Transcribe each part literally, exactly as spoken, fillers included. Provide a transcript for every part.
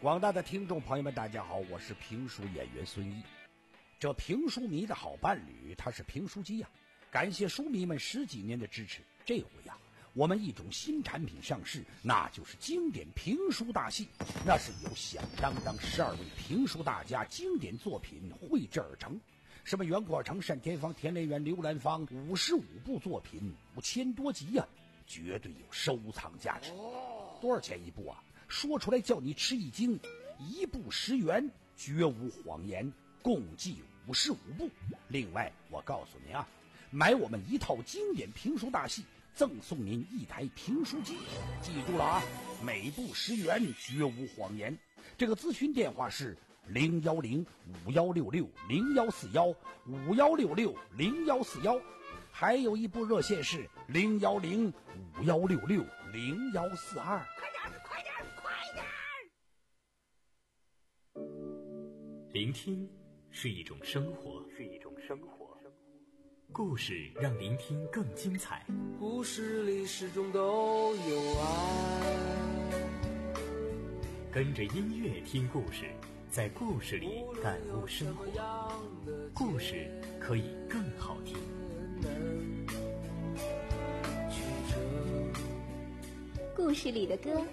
广大的听众朋友们，大家好，我是评书演员孙一。这评书迷的好伴侣，他是评书机呀、啊！感谢书迷们十几年的支持。这回呀、啊，我们一种新产品上市，那就是经典评书大戏。那是由响当当十二位评书大家经典作品绘制而成，什么袁国成、单田芳、田连元、刘兰芳，五十五部作品，五千多集呀、啊，绝对有收藏价值。多少钱一部啊？说出来叫你吃一惊，一部十元，绝无谎言，共计五十五部。另外我告诉您啊，买我们一套经典评书大戏，赠送您一台评书机。记住了啊，每部十元，绝无谎言。这个咨询电话是零幺零五幺六六零幺四幺五幺六六零幺四幺，还有一部热线是零幺零五幺六六零幺四二。 聆听是一种生活，是一种生活。故事让聆听更精彩。 故事里始终都有爱。 跟着音乐听故事，在故事里感悟生活。故事可以更好听。 故事里的歌。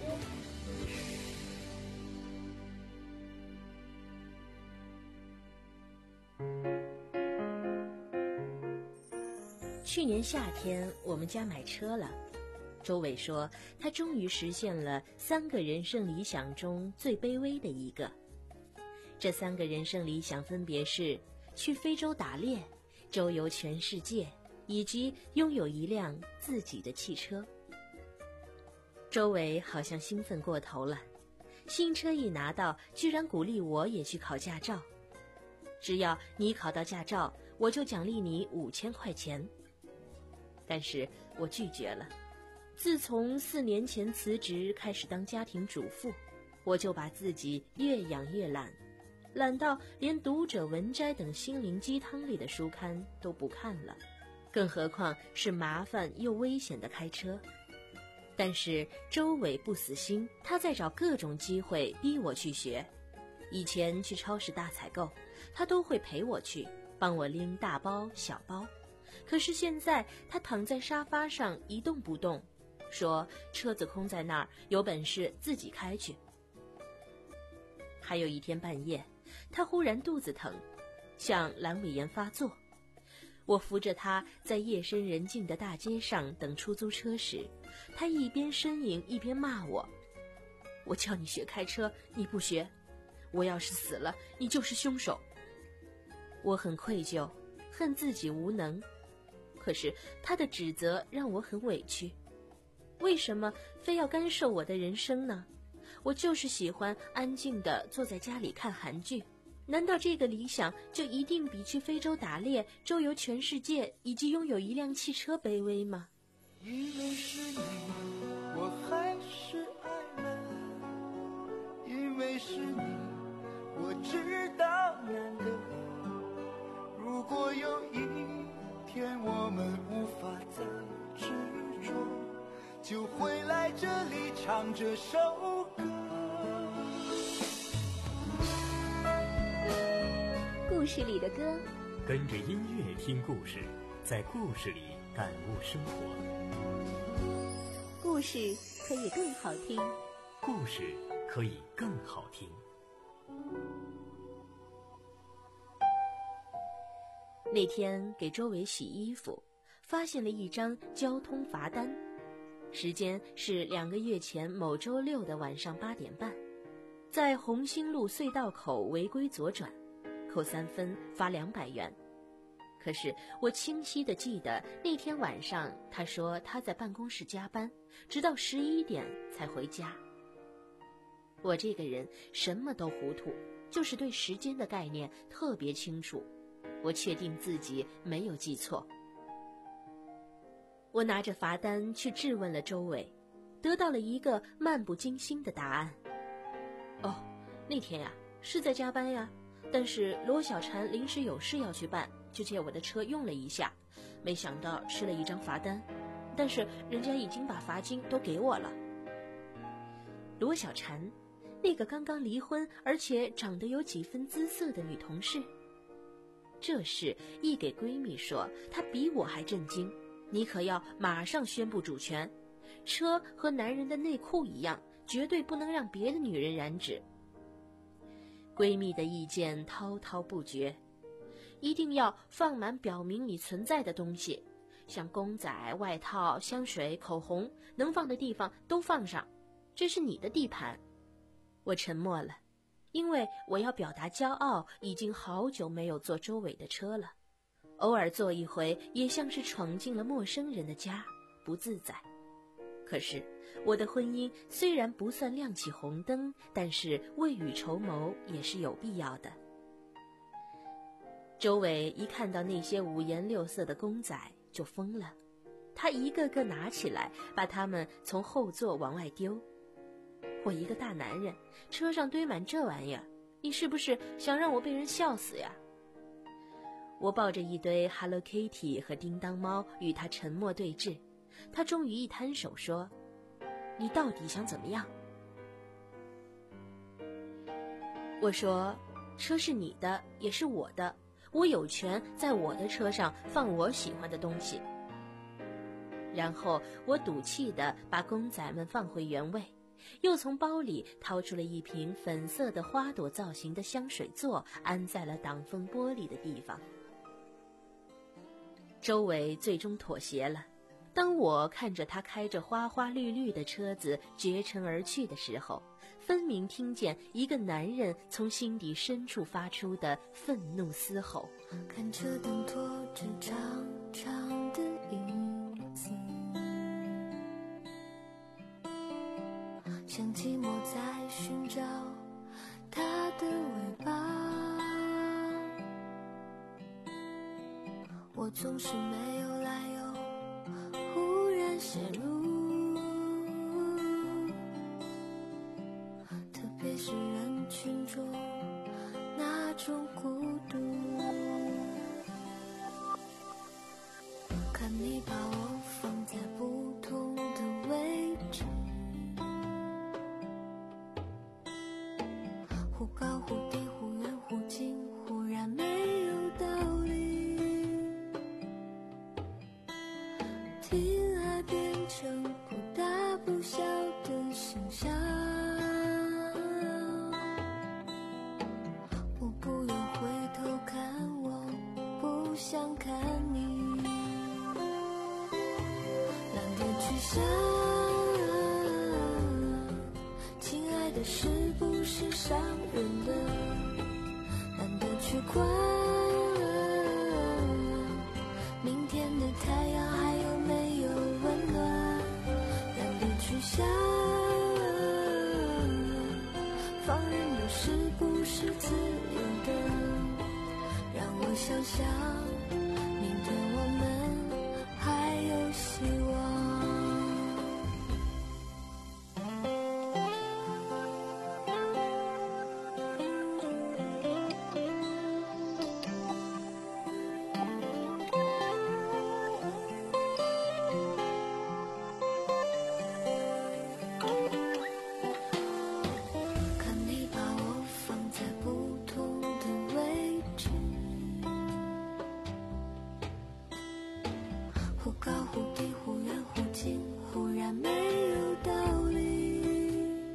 去年夏天我们家买车了，周伟说他终于实现了三个人生理想中最卑微的一个。这三个人生理想分别是去非洲打猎、周游全世界，以及拥有一辆自己的汽车。周伟好像兴奋过头了，新车一拿到，居然鼓励我也去考驾照。只要你考到驾照，我就奖励你五千块钱。但是我拒绝了。自从四年前辞职开始当家庭主妇，我就把自己越养越懒，懒到连读者文摘等心灵鸡汤类的书刊都不看了，更何况是麻烦又危险的开车。但是周伟不死心，他在找各种机会逼我去学。以前去超市大采购，他都会陪我去，帮我拎大包小包。可是现在他躺在沙发上一动不动，说车子空在那儿，有本事自己开去。还有一天半夜，他忽然肚子疼，像阑尾炎发作。我扶着他在夜深人静的大街上等出租车时，他一边呻吟一边骂我：我叫你学开车，你不学，我要是死了，你就是凶手。我很愧疚，恨自己无能。可是他的指责让我很委屈，为什么非要干涉我的人生呢？我就是喜欢安静地坐在家里看韩剧，难道这个理想就一定比去非洲打猎、周游全世界以及拥有一辆汽车卑微吗？ 因为是你，我还是爱了，因为是你，我知道难得。如果有一天我们无法再执着，就会来这里唱这首歌。 故事里的歌， 跟着音乐听故事，在故事里感悟生活。 故事可以更好听， 故事可以更好听。 那天给周伟洗衣服，发现了一张交通罚单，时间是两个月前某周六的晚上八点半，在红星路隧道口违规左转，扣三分，罚两百元。可是我清晰地记得那天晚上他说他在办公室加班，直到十一点才回家。我这个人什么都糊涂，就是对时间的概念特别清楚。我确定自己没有记错。我拿着罚单去质问了周伟，得到了一个漫不经心的答案。哦，那天呀，是在加班呀，但是罗小婵临时有事要去办，就借我的车用了一下，没想到吃了一张罚单，但是人家已经把罚金都给我了。罗小婵， 那个刚刚离婚而且长得有几分姿色的女同事。这事一给闺蜜说，她比我还震惊，你可要马上宣布主权，车和男人的内裤一样，绝对不能让别的女人染指。闺蜜的意见滔滔不绝，一定要放满表明你存在的东西，像公仔、外套、香水、口红，能放的地方都放上，这是你的地盘。我沉默了，因为我要表达骄傲，已经好久没有坐周伟的车了，偶尔坐一回也像是闯进了陌生人的家，不自在。可是我的婚姻虽然不算亮起红灯，但是未雨绸缪也是有必要的。周伟一看到那些五颜六色的公仔就疯了，他一个个拿起来，把它们从后座往外丢。我一个大男人，车上堆满这玩意儿，你是不是想让我被人笑死呀？我抱着一堆 Hello Kitty 和叮当猫与他沉默对峙，他终于一摊手说，你到底想怎么样？我说，车是你的也是我的，我有权在我的车上放我喜欢的东西。然后我赌气地把公仔们放回原位，又从包里掏出了一瓶粉色的花朵造型的香水座，安在了挡风玻璃的地方。周伟最终妥协了。当我看着他开着花花绿绿的车子绝尘而去的时候，分明听见一个男人从心底深处发出的愤怒嘶吼。 看车灯拖着长长的影子，像寂寞在寻找它的尾巴，我总是没有来由忽然陷入，特别是人群中那种孤独，看你把我放在不同的位置，忽高忽低，忽远忽近，忽然没有道理，听爱变成不大不小的声响，我不用回头看，我不想看你，懒得去想，亲爱的是不是伤人的，懒得去管明天的太阳还有没有温暖，懒得去想放任的是不是自由的，让我想想明天我们还有希望。看你把我放在不同的位置，忽高忽低，忽远忽近，忽然没有道理，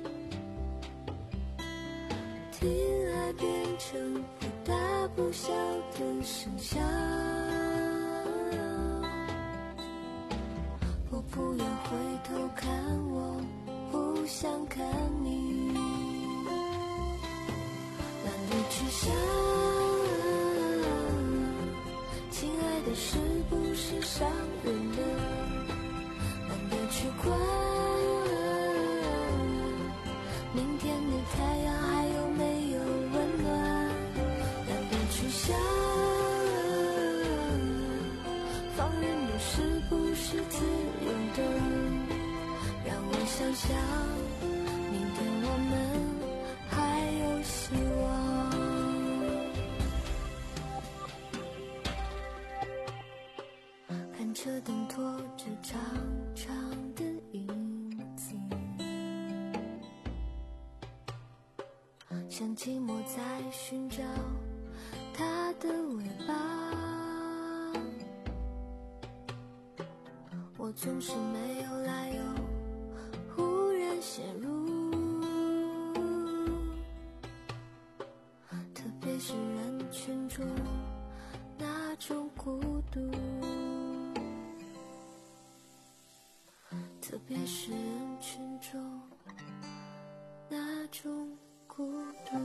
听爱变成不大不小的声响，我不要回头看，我不想看你，懒得去想，亲爱的是不是伤人的，懒得去管明天的太阳还有没有温暖，懒得去想放任的是不是自由的，让我想想明天我们还有希望。看车灯拖着长长的影子， 像寂寞在寻找它的尾巴。我总是没有来由忽然陷入，特别是人群中那种孤独，特别是人群中那种孤独。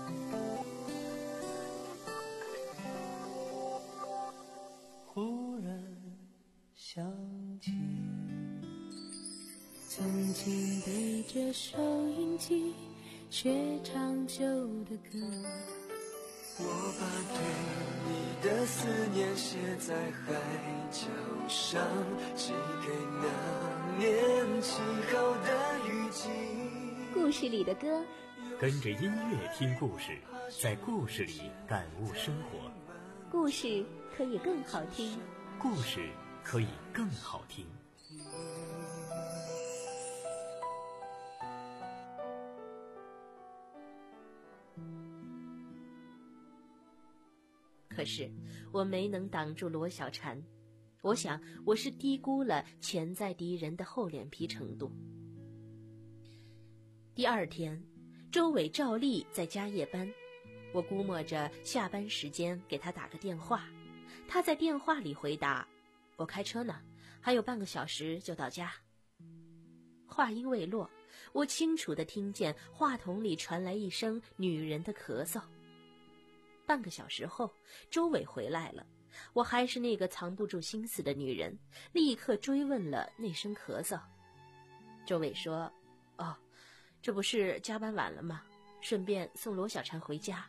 忽然想起曾经背着收音机学唱旧的歌， 我把对你的思念写在海角上，寄给那年起好的雨季。 故事里的歌， 跟着音乐听故事，在故事里感悟生活。 故事可以更好听， 故事可以更好听。 可是我没能挡住罗小婵，我想我是低估了潜在敌人的厚脸皮程度。第二天，周伟照例在家夜班，我估摸着下班时间给他打个电话，他在电话里回答：我开车呢，还有半个小时就到家。话音未落，我清楚地听见话筒里传来一声女人的咳嗽。半个小时后，周伟回来了，我还是那个藏不住心思的女人，立刻追问了那声咳嗽。周伟说：哦，这不是加班晚了吗？顺便送罗小婵回家。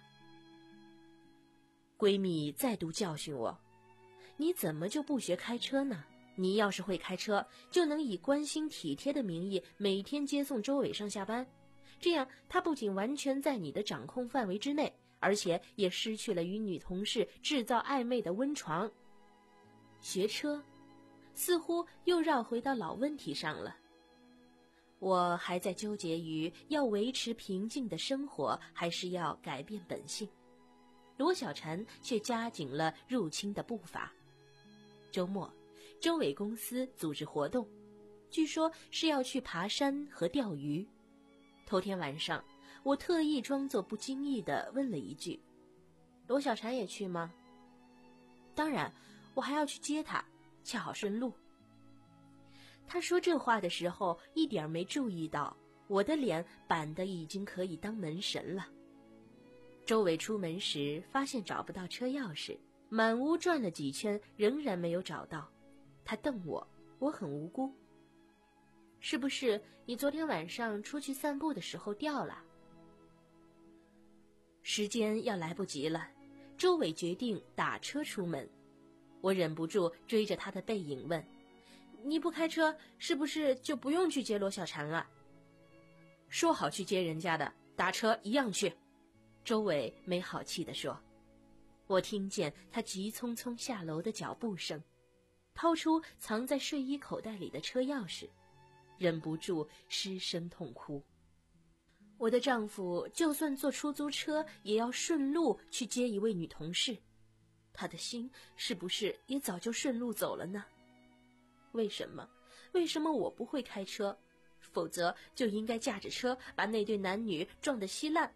闺蜜再度教训我：你怎么就不学开车呢？你要是会开车，就能以关心体贴的名义每天接送周伟上下班，这样他不仅完全在你的掌控范围之内，而且也失去了与女同事制造暧昧的温床。学车似乎又绕回到老问题上了。我还在纠结于要维持平静的生活，还是要改变本性。罗小婵却加紧了入侵的步伐。周末，周伟公司组织活动，据说是要去爬山和钓鱼。头天晚上，我特意装作不经意地问了一句：罗小婵也去吗？当然，我还要去接她，恰好顺路。他说这话的时候，一点没注意到我的脸板得已经可以当门神了。周伟出门时发现找不到车钥匙，满屋转了几圈，仍然没有找到。他瞪我，我很无辜。是不是你昨天晚上出去散步的时候掉了？时间要来不及了，周伟决定打车出门。我忍不住追着他的背影问：你不开车，是不是就不用去接罗小婵了？说好去接人家的，打车一样去。周伟没好气地说。我听见他急匆匆下楼的脚步声，掏出藏在睡衣口袋里的车钥匙，忍不住失声痛哭。我的丈夫就算坐出租车，也要顺路去接一位女同事，他的心是不是也早就顺路走了呢？为什么？为什么我不会开车？否则就应该驾着车把那对男女撞得稀烂。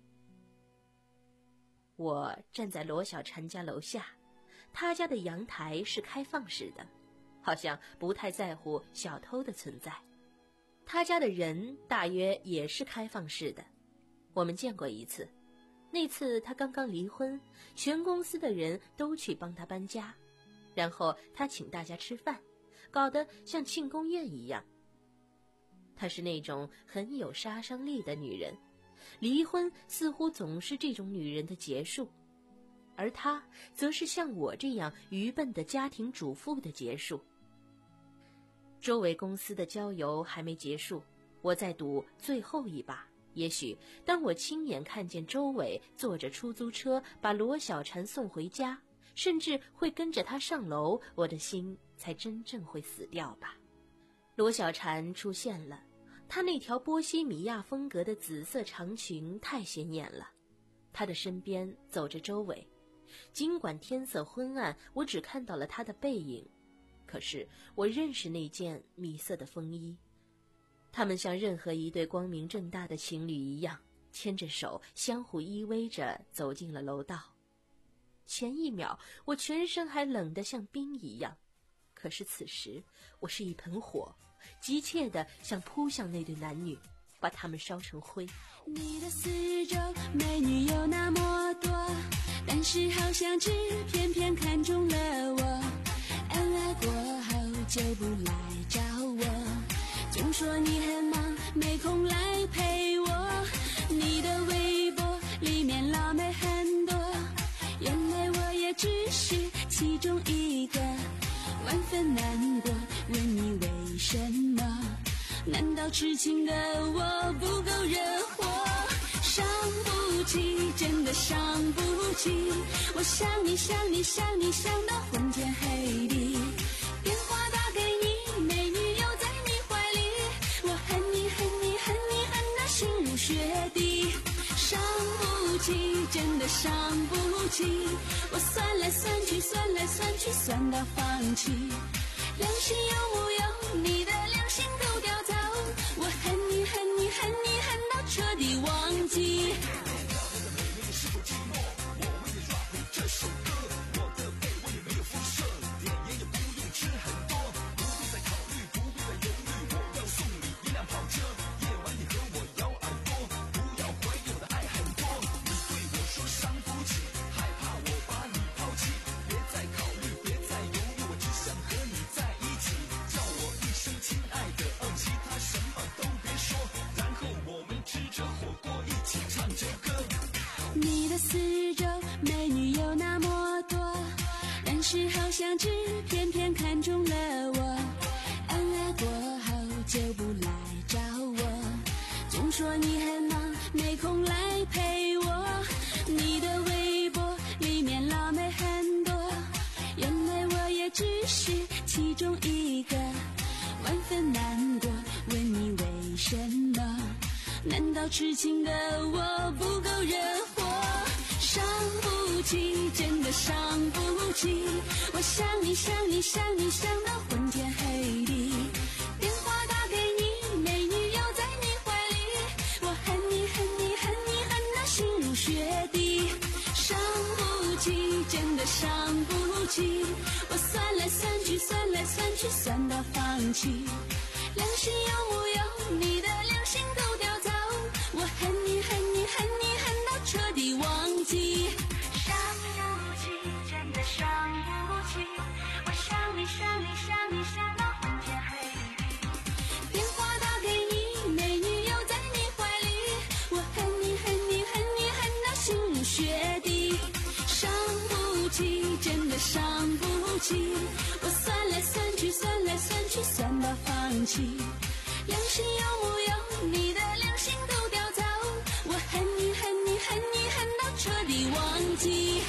我站在罗小婵家楼下，她家的阳台是开放式的，好像不太在乎小偷的存在。她家的人大约也是开放式的，我们见过一次。那次她刚刚离婚，全公司的人都去帮她搬家，然后她请大家吃饭，搞得像庆功宴一样。她是那种很有杀伤力的女人，离婚似乎总是这种女人的结束，而她则是像我这样愚笨的家庭主妇的结束。周围公司的郊游还没结束，我在赌最后一把。也许当我亲眼看见周伟坐着出租车把罗小婵送回家，甚至会跟着他上楼，我的心才真正会死掉吧。罗小婵出现了， 她那条波西米亚风格的紫色长裙太显眼了，她的身边走着周伟。尽管天色昏暗，我只看到了她的背影，可是我认识那件米色的风衣。他们像任何一对光明正大的情侣一样，牵着手相互依偎着走进了楼道。前一秒我全身还冷得像冰一样，可是此时我是一盆火，急切地想扑向那对男女，把他们烧成灰。 你的四周美女有那么多，但是好像只偏偏看中了我。恩爱过后就不来找我，总说你很忙没空来陪我。你的微博里面老妹很多，原来我也只是其中一个。万分难过，问你为什么？难道痴情的我不够惹火？伤不起，真的伤不起，我想你想你想你想到昏天黑地。电话打给你，美女又在你怀里，我恨你恨你恨你恨得心如血滴。伤不起，真的伤不起，我算来算去算来算去算到放弃。良心有木有，你的良心都掉走，我恨你恨你恨你恨到彻底忘记。你的四周美女有那么多，但是好像只偏偏看中了我。恩爱过后就不来找我，总说你很忙没空来陪我。你的微博里面老妹很多，原来我也只是其中一个。万分难过，问你为什么？难道痴情的我不够惹火？伤不起，真的伤不起，我想你想你想你想到昏天黑地。电话打给你，美女又在你怀里，我恨你恨你恨你恨得心如血滴。伤不起，真的伤不起，我算来算去算来算去算到放弃。良心有木有，你的良心都掉走，我恨你恨你恨你恨到彻底忘记。伤不起，真的伤不起，我想你想你想你想到昏天黑地。电话打给你，美女又在你怀里，我恨你恨你恨你恨到心如血滴。伤不起，真的伤不起，我算来算去算来算去算到放弃。良心有木有，你的良心都掉走，我恨你恨你恨你恨到彻底忘记。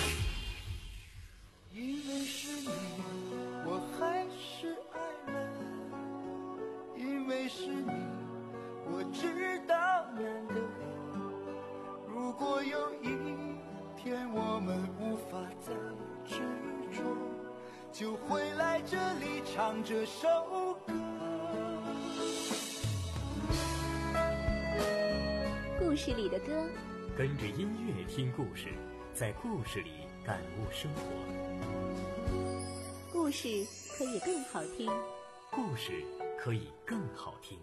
因为是你，我还是爱了。因为是你，我知道难得。如果有一天我们无法再执着，就会来这里唱这首歌。 故事里的歌， 跟着音乐听故事，在故事里感悟生活。 故事可以更好听。 故事可以更好听。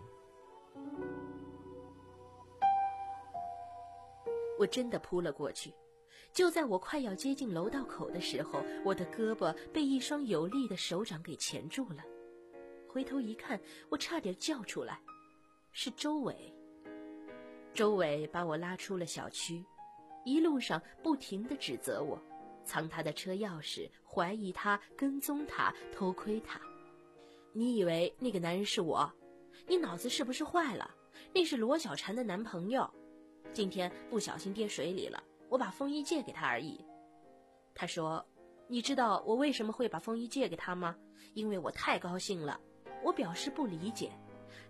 我真的扑了过去，就在我快要接近楼道口的时候，我的胳膊被一双有力的手掌给钳住了。回头一看，我差点叫出来，是周伟。周伟把我拉出了小区，一路上不停地指责我，藏他的车钥匙，怀疑他，跟踪他，偷窥他。你以为那个男人是我？你脑子是不是坏了？那是罗小婵的男朋友，今天不小心跌水里了，我把风衣借给他而已。他说，你知道我为什么会把风衣借给他吗？因为我太高兴了。我表示不理解，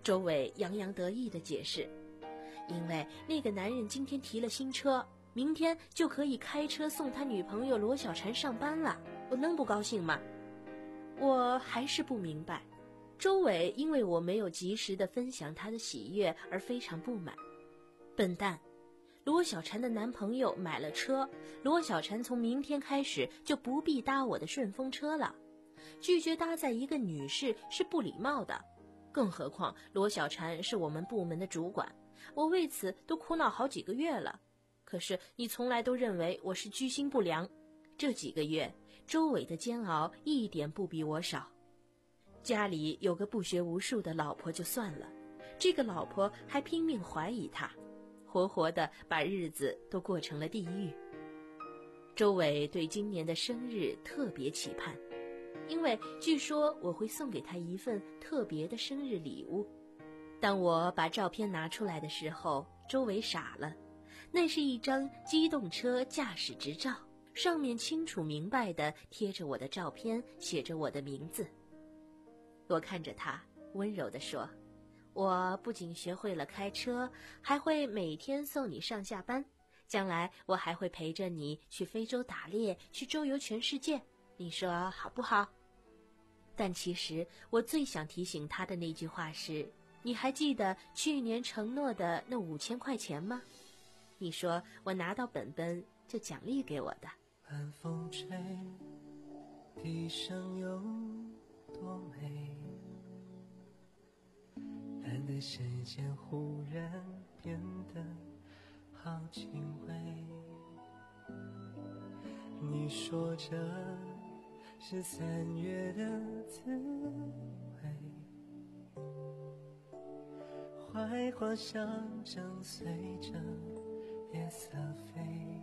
周伟洋洋得意地解释，因为那个男人今天提了新车，明天就可以开车送他女朋友罗小婵上班了，我能不高兴吗？我还是不明白，周伟因为我没有及时地分享他的喜悦而非常不满。笨蛋，罗小婵的男朋友买了车，罗小婵从明天开始就不必搭我的顺风车了。拒绝搭载一个女士是不礼貌的，更何况罗小婵是我们部门的主管，我为此都苦恼好几个月了。可是你从来都认为我是居心不良，这几个月周伟的煎熬一点不比我少。家里有个不学无术的老婆就算了，这个老婆还拼命怀疑他，活活的把日子都过成了地狱。周伟对今年的生日特别期盼，因为据说我会送给他一份特别的生日礼物。当我把照片拿出来的时候，周伟傻了，那是一张机动车驾驶执照，上面清楚明白地贴着我的照片，写着我的名字。我看着他，温柔地说，我不仅学会了开车，还会每天送你上下班，将来我还会陪着你去非洲打猎，去周游全世界，你说好不好？但其实我最想提醒他的那句话是，你还记得去年承诺的那五千块钱吗？你说我拿到本本就奖励给我的。 晚风吹，地上有多美，蓝的世界忽然变得好轻微。你说这是三月的滋味，槐花香正随着夜色飞，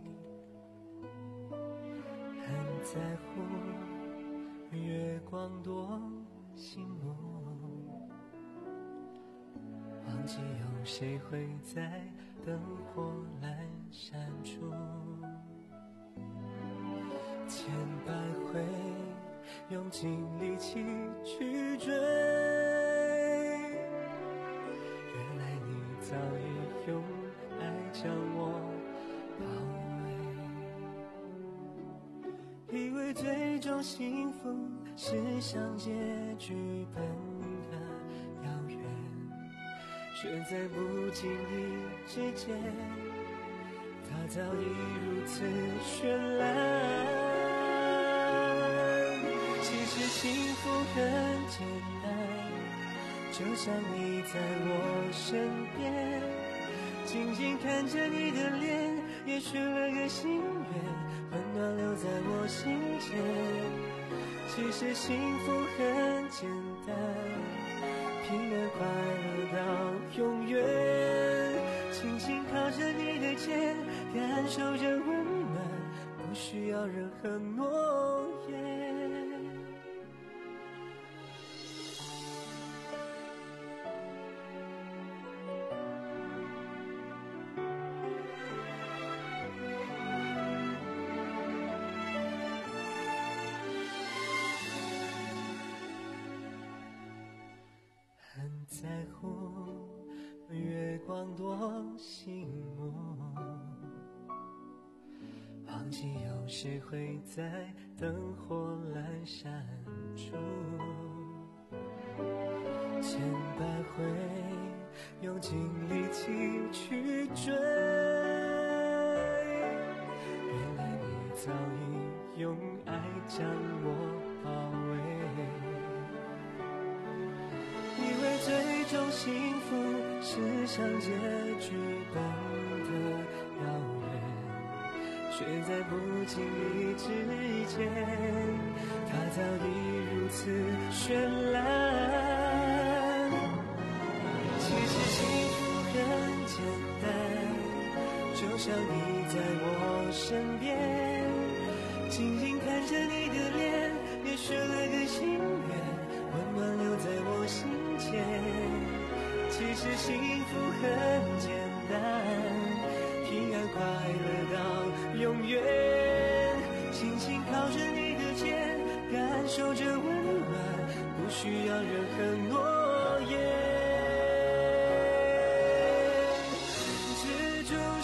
很在乎月光多醒目，忘记有谁会在灯火阑珊处，千百回用尽力气去追，原来你早已用爱将我包围，以为最终幸福是像结剧本的遥远，却在不经意之间，它早已如此绚烂。其实幸福很简单，就像你在我身边，静静看着你的脸，也许了个心愿，温暖留在我心间。其实幸福很简单，平安快乐到永远，轻轻靠着你的肩，感受着温暖，不需要任何诺言。很在乎月光多醒目，忘记有谁会在灯火阑珊处，千百回用尽力气去追，原来你早已用爱将我包围，以为最终幸福是像结剧本的遥远，却在不经意之间，它早已如此绚烂。其实幸福很简单，就像你在我身边，静静看着你的脸，也许了个心愿，温暖留在我心间。其实幸福很简单，平安快乐到永远，轻轻靠着你的肩，感受着温暖，不需要任何诺言。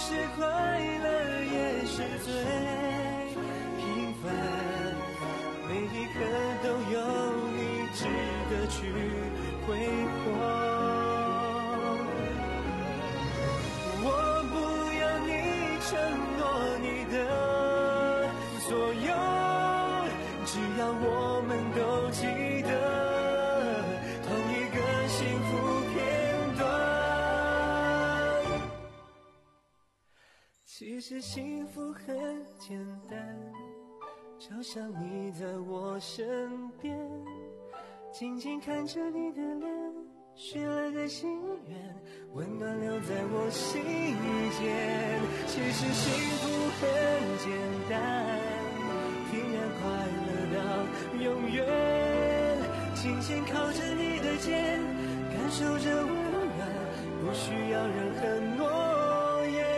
是快乐，也是最平凡，每一刻都有你值得去挥霍。我不要你承诺你的所有，只要我们都记得同一个幸福片段。其实幸福很简单，就像你在我身边，静静看着你的脸，许了个心愿，温暖留在我心间。其实幸福很简单，平安快乐到永远，紧紧靠着你的肩，感受着温暖，不需要任何诺言。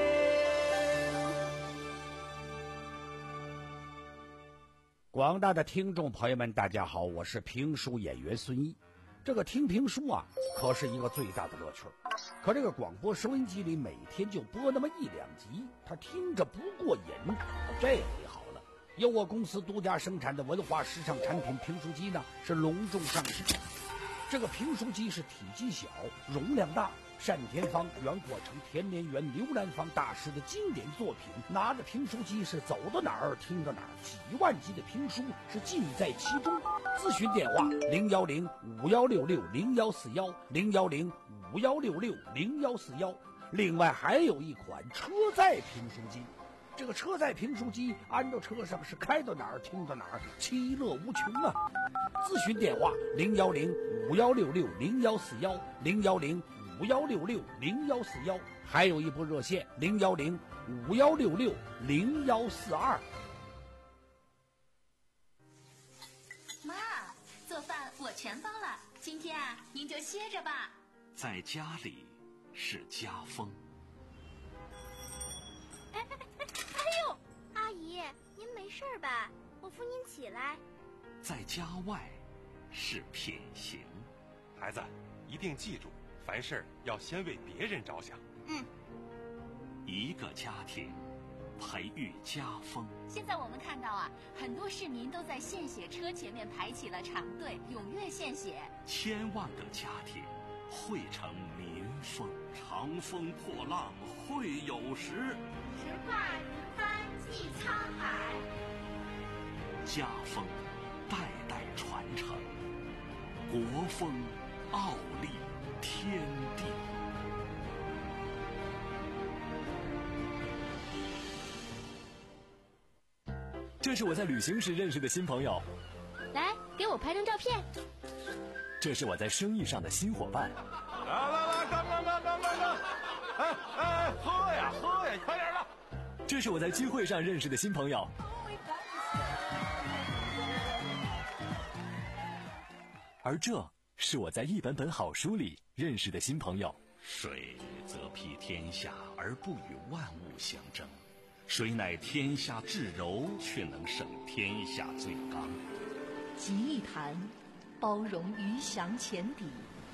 广大的听众朋友们，大家好，我是评书演员孙一。这个听评书啊，可是一个最大的乐趣。可这个广播收音机里每天就播那么一两集，他听着不过瘾。这回好了，由我公司独家生产的文化时尚产品评书机呢，是隆重上市。这个评书机是体积小，容量大，单田芳、袁国成、田连元、刘兰芳大师的经典作品，拿着评书机是走到哪儿听到哪儿，几万集的评书是尽在其中。咨询电话零幺零五幺六六零幺四幺零幺零五幺六六零幺四幺。另外还有一款车载评书机，这个车载评书机安到车上是开到哪儿听到哪儿，其乐无穷啊！咨询电话零幺零五幺六六零幺四幺零幺零五幺六六零幺四幺，还有一部热线零幺零五幺六六零幺四二。 妈，做饭我全包了，今天啊，您就歇着吧。 在家里是家风。 哎哎哎哎呦，阿姨，您没事吧？我扶您起来。 在家外是品行。 孩子，一定记住，凡事要先为别人着想。 嗯。 一个家庭培育家风。 现在我们看到啊，很多市民都在献血车前面排起了长队，踊跃献血。 千万个家庭汇成民风。长风破浪会有时， 直挂云帆济沧海。 家风代代传承，国风傲立天地。 这是我在旅行时认识的新朋友， 来，给我拍张照片。 这是我在生意上的新伙伴。 来来来，干干干干干干！哎哎，喝呀喝呀，快点的！ 这是我在聚会上认识的新朋友。而这是我在一本本好书里认识的新朋友。 水则披天下而不与万物相争，水乃天下至柔，却能胜天下最刚。 集一坛，包容鱼翔浅底；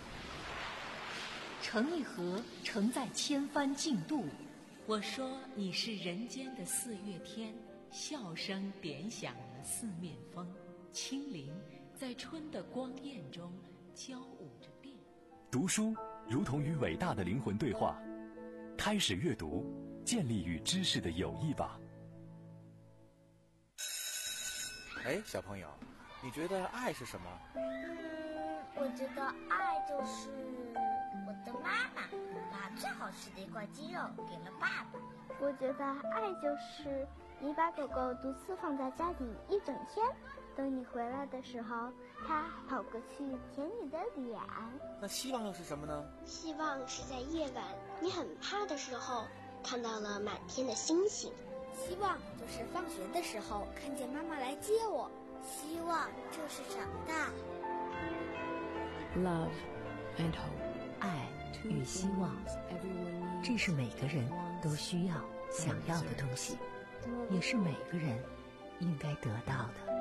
盛一盒，盛在千帆竞渡。 我说你是人间的四月天，笑声点响了四面风，清灵在春的光艳中交舞着变。 读书如同与伟大的灵魂对话，开始阅读，建立与知识的友谊吧。 哎，小朋友，你觉得爱是什么？ 嗯，我觉得爱就是我的妈妈把最好吃的一块鸡肉给了爸爸。 我觉得爱就是你把狗狗独自放在家里一整天，等你回来的时候，它跑过去舔你的脸。 那希望又是什么呢？ 希望是在夜晚你很怕的时候，看到了满天的星星。 希望就是放学的时候看见妈妈来接我。 希望就是长大。 Love and hope， 爱与希望，这是每个人都需要、想要的东西，也是每个人应该得到的。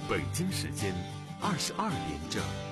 北京时间二十二点整。